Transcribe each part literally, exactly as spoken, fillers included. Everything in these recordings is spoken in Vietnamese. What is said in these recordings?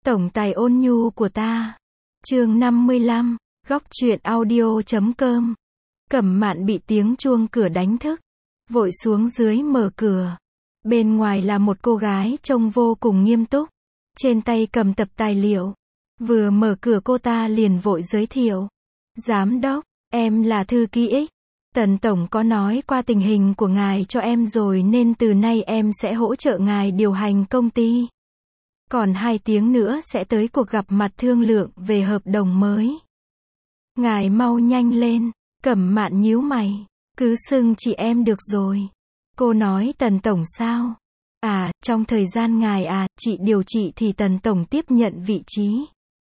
Tổng tài ôn nhu của ta. Chương năm mươi lăm, góc truyện audio chấm com. Cẩm Mạn bị tiếng chuông cửa đánh thức, vội xuống dưới mở cửa. Bên ngoài là một cô gái trông vô cùng nghiêm túc, trên tay cầm tập tài liệu. Vừa mở cửa cô ta liền vội giới thiệu. Giám đốc, em là thư ký X. Tần Tổng có nói qua tình hình của ngài cho em rồi nên từ nay em sẽ hỗ trợ ngài điều hành công ty. Còn hai tiếng nữa sẽ tới cuộc gặp mặt thương lượng về hợp đồng mới. Ngài mau nhanh lên. Cẩm Mạn nhíu mày. Cứ xưng chị em được rồi. Cô nói Tần Tổng sao? À, trong thời gian ngài à, chị điều trị thì Tần Tổng tiếp nhận vị trí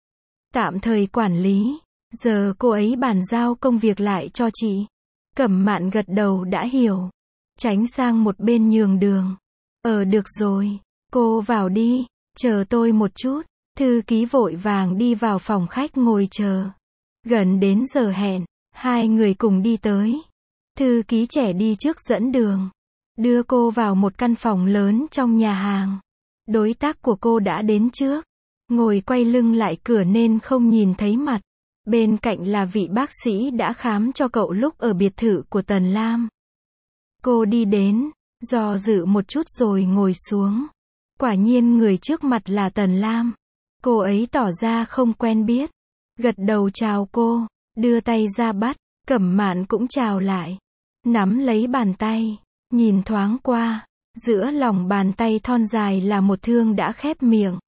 tạm thời quản lý. Giờ cô ấy bàn giao công việc lại cho chị. Cẩm Mạn gật đầu đã hiểu. Tránh sang một bên nhường đường. Ờ được rồi. Cô vào đi. Chờ tôi một chút. Thư ký vội vàng đi vào phòng khách ngồi chờ. Gần đến giờ hẹn, hai người cùng đi tới. Thư ký trẻ đi trước dẫn đường, đưa cô vào một căn phòng lớn trong nhà hàng. Đối tác của cô đã đến trước, ngồi quay lưng lại cửa nên không nhìn thấy mặt. Bên cạnh là vị bác sĩ đã khám cho cậu lúc ở biệt thự của Tần Lam. Cô đi đến, do dự một chút rồi ngồi xuống. Quả nhiên người trước mặt là Tần Lam. Cô ấy tỏ ra không quen biết, gật đầu chào cô, đưa tay ra bắt. Cẩm Mạn cũng chào lại, nắm lấy bàn tay, nhìn thoáng qua, giữa lòng bàn tay thon dài là một thương đã khép miệng,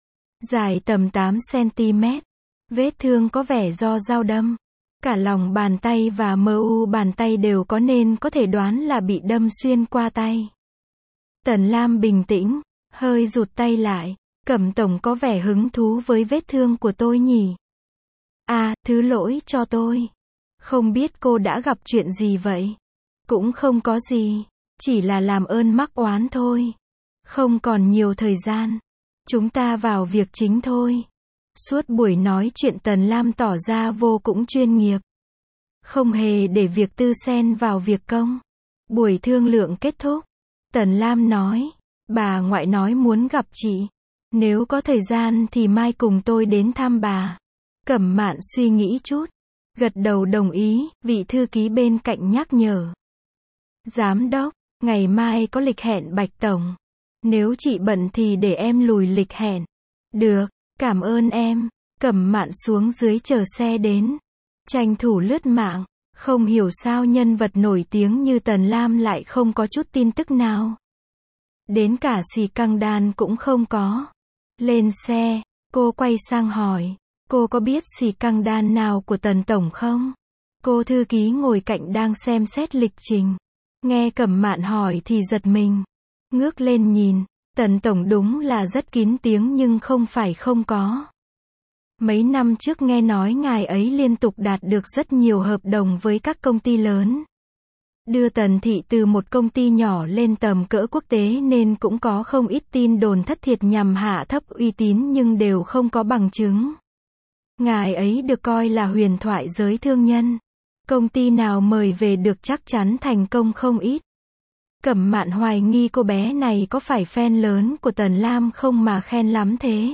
dài tầm tám xăng-ti-mét. Vết thương có vẻ do dao đâm. Cả lòng bàn tay và mờ u bàn tay đều có nên có thể đoán là bị đâm xuyên qua tay. Tần Lam bình tĩnh, hơi rụt tay lại. Cẩm Tổng có vẻ hứng thú với vết thương của tôi nhỉ? À, thứ lỗi cho tôi. Không biết cô đã gặp chuyện gì vậy? Cũng không có gì. Chỉ là làm ơn mắc oán thôi. Không còn nhiều thời gian. Chúng ta vào việc chính thôi. Suốt buổi nói chuyện Tần Lam tỏ ra vô cùng chuyên nghiệp. Không hề để việc tư xen vào việc công. Buổi thương lượng kết thúc. Tần Lam nói, bà ngoại nói muốn gặp chị. Nếu có thời gian thì mai cùng tôi đến thăm bà. Cẩm Mạn suy nghĩ chút, gật đầu đồng ý. Vị thư ký bên cạnh nhắc nhở. Giám đốc, ngày mai có lịch hẹn Bạch Tổng. Nếu chị bận thì để em lùi lịch hẹn. Được, cảm ơn em. Cẩm Mạn xuống dưới chờ xe đến. Tranh thủ lướt mạng. Không hiểu sao nhân vật nổi tiếng như Tần Lam lại không có chút tin tức nào. Đến cả xì căng đan cũng không có. Lên xe, cô quay sang hỏi. Cô có biết xì căng đan nào của Tần Tổng không? Cô thư ký ngồi cạnh đang xem xét lịch trình. Nghe Cẩm Mạn hỏi thì giật mình. Ngước lên nhìn. Tần Tổng đúng là rất kín tiếng nhưng không phải không có. Mấy năm trước nghe nói ngài ấy liên tục đạt được rất nhiều hợp đồng với các công ty lớn. Đưa Tần thị từ một công ty nhỏ lên tầm cỡ quốc tế nên cũng có không ít tin đồn thất thiệt nhằm hạ thấp uy tín nhưng đều không có bằng chứng. Ngài ấy được coi là huyền thoại giới thương nhân. Công ty nào mời về được chắc chắn thành công không ít. Cẩm Mạn hoài nghi cô bé này có phải fan lớn của Tần Lam không mà khen lắm thế.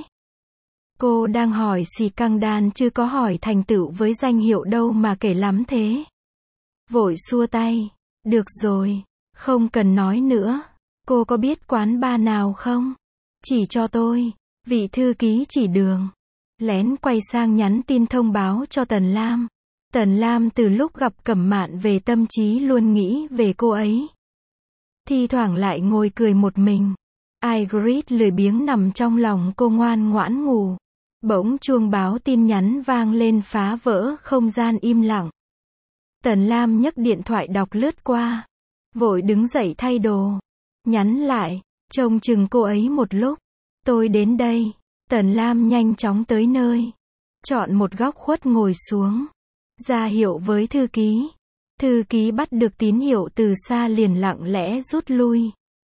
Cô đang hỏi xì căng đan chứ có hỏi thành tựu với danh hiệu đâu mà kể lắm thế. Vội xua tay. Được rồi, không cần nói nữa. Cô có biết quán bar nào không? Chỉ cho tôi. Vị thư ký chỉ đường. Lén quay sang nhắn tin thông báo cho Tần Lam. Tần Lam từ lúc gặp Cẩm Mạn về tâm trí luôn nghĩ về cô ấy. Thi thoảng lại ngồi cười một mình. Ygritte lười biếng nằm trong lòng cô ngoan ngoãn ngủ. Bỗng chuông báo tin nhắn vang lên phá vỡ không gian im lặng. Tần Lam nhấc điện thoại đọc lướt qua. Vội đứng dậy thay đồ. Nhắn lại, trông chừng cô ấy một lúc. Tôi đến đây. Tần Lam nhanh chóng tới nơi. Chọn một góc khuất ngồi xuống. Ra hiệu với thư ký. Thư ký bắt được tín hiệu từ xa liền lặng lẽ rút lui.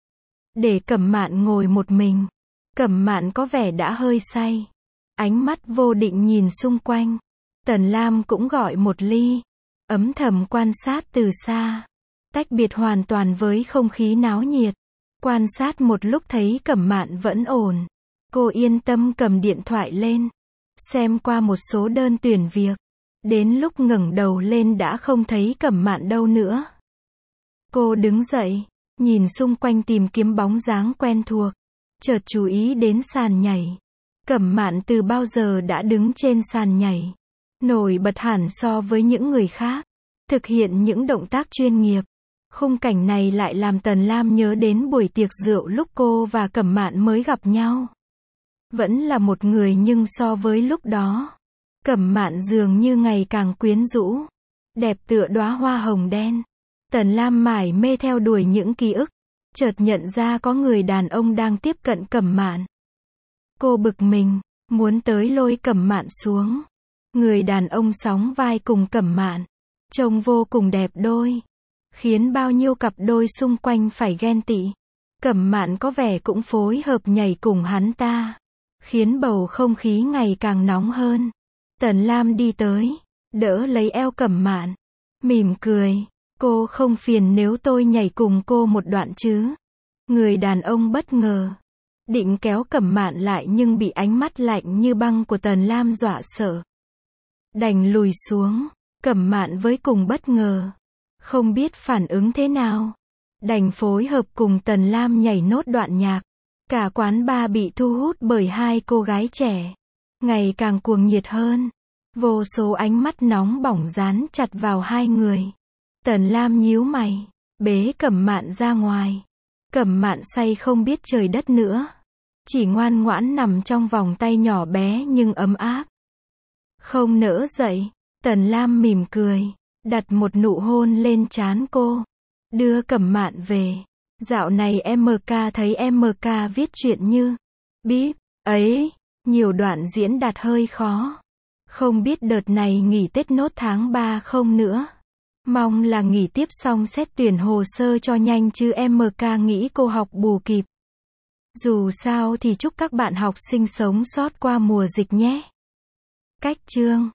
Để Cẩm Mạn ngồi một mình. Cẩm Mạn có vẻ đã hơi say. Ánh mắt vô định nhìn xung quanh. Tần Lam cũng gọi một ly. Ấm thầm quan sát từ xa. Tách biệt hoàn toàn với không khí náo nhiệt. Quan sát một lúc thấy Cẩm Mạn vẫn ổn. Cô yên tâm cầm điện thoại lên, xem qua một số đơn tuyển việc. Đến lúc ngẩng đầu lên đã không thấy Cẩm Mạn đâu nữa. Cô đứng dậy, nhìn xung quanh tìm kiếm bóng dáng quen thuộc, chợt chú ý đến sàn nhảy. Cẩm Mạn từ bao giờ đã đứng trên sàn nhảy, nổi bật hẳn so với những người khác, thực hiện những động tác chuyên nghiệp. Khung cảnh này lại làm Tần Lam nhớ đến buổi tiệc rượu lúc cô và Cẩm Mạn mới gặp nhau. Vẫn là một người nhưng so với lúc đó, Cẩm Mạn dường như ngày càng quyến rũ, đẹp tựa đóa hoa hồng đen. Tần Lam mải mê theo đuổi những ký ức, chợt nhận ra có người đàn ông đang tiếp cận Cẩm Mạn. Cô bực mình, muốn tới lôi Cẩm Mạn xuống. Người đàn ông sóng vai cùng Cẩm Mạn, trông vô cùng đẹp đôi, khiến bao nhiêu cặp đôi xung quanh phải ghen tị. Cẩm Mạn có vẻ cũng phối hợp nhảy cùng hắn ta, khiến bầu không khí ngày càng nóng hơn. Tần Lam đi tới, đỡ lấy eo Cẩm Mạn, mỉm cười, cô không phiền nếu tôi nhảy cùng cô một đoạn chứ? Người đàn ông bất ngờ, định kéo Cẩm Mạn lại nhưng bị ánh mắt lạnh như băng của Tần Lam dọa sợ. Đành lùi xuống, Cẩm Mạn với cùng bất ngờ, không biết phản ứng thế nào. Đành phối hợp cùng Tần Lam nhảy nốt đoạn nhạc. Cả quán bar bị thu hút bởi hai cô gái trẻ, ngày càng cuồng nhiệt hơn. Vô số ánh mắt nóng bỏng dán chặt vào hai người. Tần Lam nhíu mày, bế Cẩm Mạn ra ngoài. Cẩm Mạn say không biết trời đất nữa, chỉ ngoan ngoãn nằm trong vòng tay nhỏ bé nhưng ấm áp. Không nỡ dậy, Tần Lam mỉm cười, đặt một nụ hôn lên trán cô, đưa Cẩm Mạn về. Dạo này em ca thấy em ca viết chuyện như bíp ấy, nhiều đoạn diễn đạt hơi khó. Không biết đợt này nghỉ Tết nốt tháng ba không nữa. Mong là nghỉ tiếp xong xét tuyển hồ sơ cho nhanh chứ em ca nghĩ cô học bù kịp. Dù sao thì chúc các bạn học sinh sống sót qua mùa dịch nhé. Cách chương